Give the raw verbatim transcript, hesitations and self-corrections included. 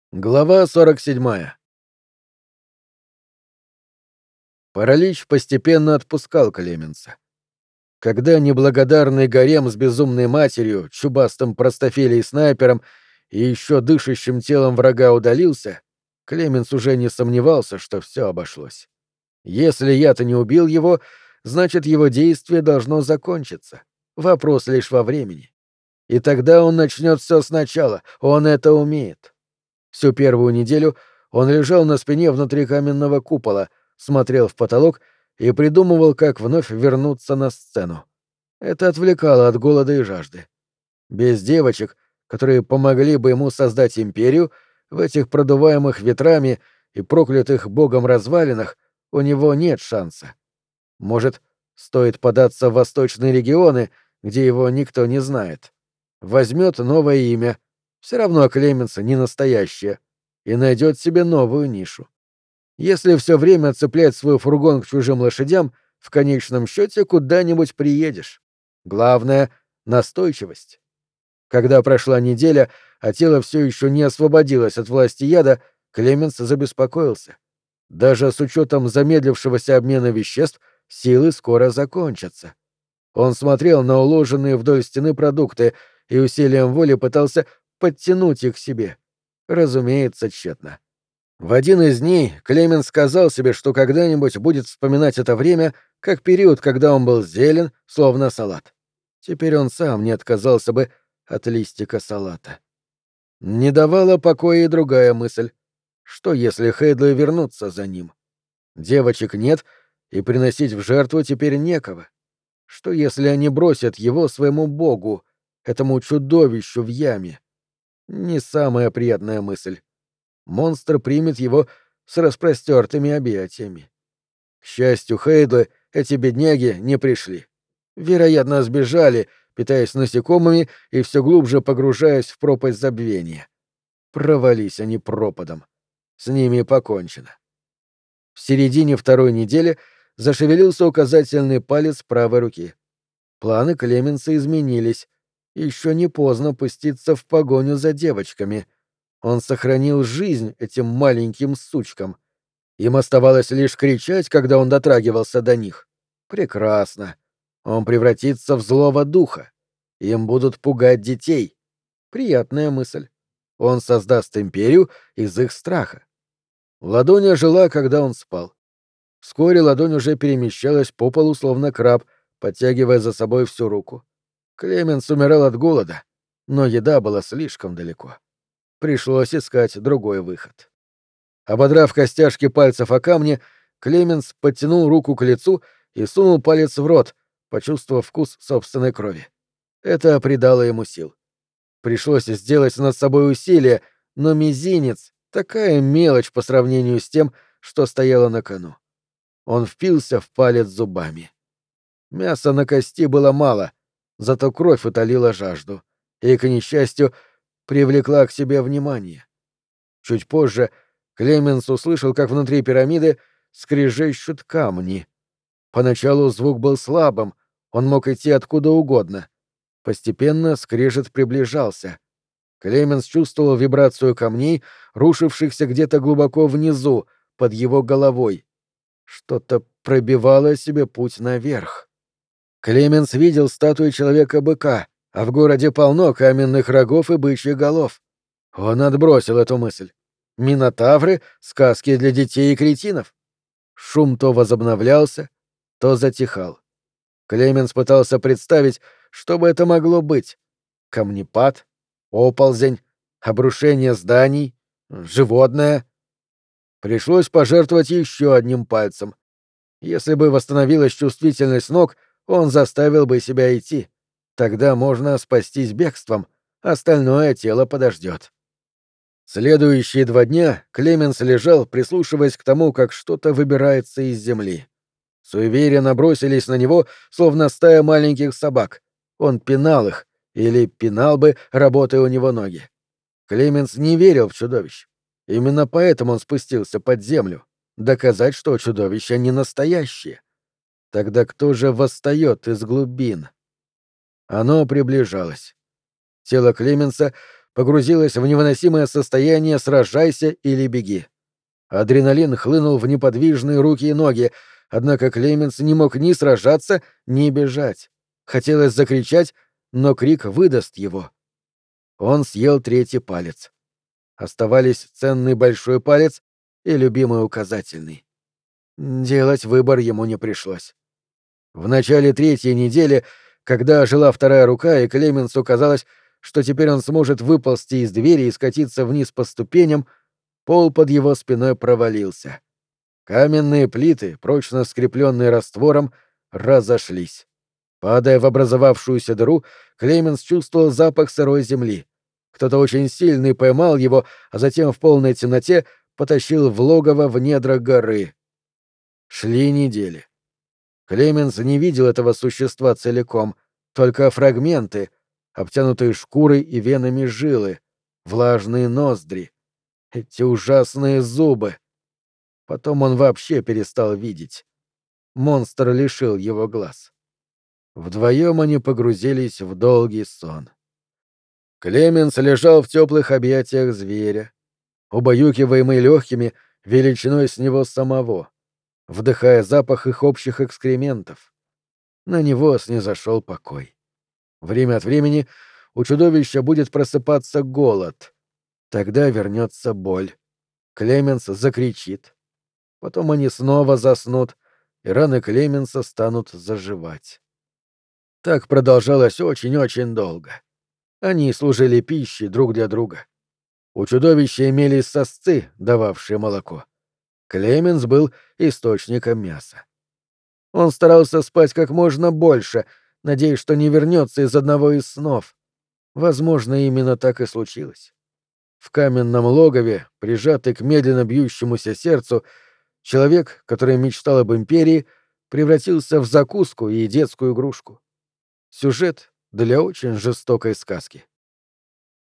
Глава сорок семь. Паралич постепенно отпускал Клеменса. Когда неблагодарный гарем с безумной матерью, чубастым простофилей-снайпером и еще дышащим телом врага удалился, Клеменс уже не сомневался, что все обошлось. Если я-то не убил его, значит, его действие должно закончиться. Вопрос лишь во времени. И тогда он начнет все сначала, он это умеет. Всю первую неделю он лежал на спине внутри каменного купола, смотрел в потолок и придумывал, как вновь вернуться на сцену. Это отвлекало от голода и жажды. Без девочек, которые помогли бы ему создать империю, в этих продуваемых ветрами и проклятых богом развалинах у него нет шанса. Может, стоит податься в восточные регионы, где его никто не знает. Возьмет новое имя, все равно Клеменса не настоящее, и найдет себе новую нишу. Если все время цеплять свой фургон к чужим лошадям, в конечном счете куда-нибудь приедешь. Главное — настойчивость. Когда прошла неделя, а тело все еще не освободилось от власти яда, Клеменс забеспокоился. Даже с учетом замедлившегося обмена веществ, силы скоро закончатся. Он смотрел на уложенные вдоль стены продукты и усилием воли пытался подтянуть их к себе. Разумеется, тщетно. В один из дней Клеменс сказал себе, что когда-нибудь будет вспоминать это время как период, когда он был зелен, словно салат. Теперь он сам не отказался бы от листика салата. Не давала покоя и другая мысль. Что, если Хейдлы вернутся за ним? Девочек нет, и приносить в жертву теперь некого. Что, если они бросят его своему богу, этому чудовищу в яме? Не самая приятная мысль. Монстр примет его с распростертыми объятиями. К счастью, Хейдлы, эти бедняги, не пришли. Вероятно, сбежали, питаясь насекомыми и все глубже погружаясь в пропасть забвения. Провались они пропадом. С ними покончено. В середине второй недели зашевелился указательный палец правой руки. Планы Клеменса изменились. Еще не поздно пуститься в погоню за девочками. Он сохранил жизнь этим маленьким сучкам. Им оставалось лишь кричать, когда он дотрагивался до них. Прекрасно. Он превратится в злого духа. Им будут пугать детей. Приятная мысль. Он создаст империю из их страха. Ладонь ожила, когда он спал. Вскоре ладонь уже перемещалась по полу, словно краб, подтягивая за собой всю руку. Клеменс умирал от голода, но еда была слишком далеко. Пришлось искать другой выход. Ободрав костяшки пальцев о камни, Клеменс подтянул руку к лицу и сунул палец в рот, почувствовав вкус собственной крови. Это придало ему сил. Пришлось сделать над собой усилие, но мизинец — такая мелочь по сравнению с тем, что стояло на кону. Он впился в палец зубами. Мяса на кости было мало, зато кровь утолила жажду и, к несчастью, привлекла к себе внимание. Чуть позже Клеменс услышал, как внутри пирамиды скрежещут камни. Поначалу звук был слабым, он мог идти откуда угодно. Постепенно скрежет приближался. Клеменс чувствовал вибрацию камней, рушившихся где-то глубоко внизу, под его головой. Что-то пробивало себе путь наверх. Клеменс видел статуи человека-быка, а в городе полно каменных рогов и бычьих голов. Он отбросил эту мысль. Минотавры — сказки для детей и кретинов. Шум то возобновлялся, то затихал. Клеменс пытался представить, что бы это могло быть. Камнепад, оползень, обрушение зданий, животное. Пришлось пожертвовать еще одним пальцем. Если бы восстановилась чувствительность ног, он заставил бы себя идти. Тогда можно спастись бегством, остальное тело подождет. Следующие два дня Клеменс лежал, прислушиваясь к тому, как что-то выбирается из земли. Суеверия набросились на него, словно стая маленьких собак. Он пинал их, или пинал бы, работая у него ноги. Клеменс не верил в чудовищ. Именно поэтому он спустился под землю. Доказать, что чудовища не настоящие. Тогда кто же восстает из глубин? Оно приближалось. Тело Клеменса погрузилась в невыносимое состояние «сражайся или беги». Адреналин хлынул в неподвижные руки и ноги, однако Клеменс не мог ни сражаться, ни бежать. Хотелось закричать, но крик выдаст его. Он съел третий палец. Оставались ценный большой палец и любимый указательный. Делать выбор ему не пришлось. В начале третьей недели, когда ожила вторая рука, и Клеменсу казалось, что теперь он сможет выползти из двери и скатиться вниз по ступеням, пол под его спиной провалился. Каменные плиты, прочно скрепленные раствором, разошлись. Падая в образовавшуюся дыру, Клеменс чувствовал запах сырой земли. Кто-то очень сильный поймал его, а затем в полной темноте потащил в логово в недра горы. Шли недели. Клеменс не видел этого существа целиком, только фрагменты, обтянутые шкурой и венами жилы, влажные ноздри, эти ужасные зубы. Потом он вообще перестал видеть. Монстр лишил его глаз. Вдвоем они погрузились в долгий сон. Клеменс лежал в теплых объятиях зверя, убаюкиваемый легкими величиной с него самого, вдыхая запах их общих экскрементов. На него снизошел покой. Время от времени у чудовища будет просыпаться голод. Тогда вернется боль. Клеменс закричит. Потом они снова заснут, и раны Клеменса станут заживать. Так продолжалось очень-очень долго. Они служили пищей друг для друга. У чудовища имелись сосцы, дававшие молоко. Клеменс был источником мяса. Он старался спать как можно больше, надеясь, что не вернется из одного из снов. Возможно, именно так и случилось. В каменном логове, прижатый к медленно бьющемуся сердцу, человек, который мечтал об империи, превратился в закуску и детскую игрушку. Сюжет для очень жестокой сказки.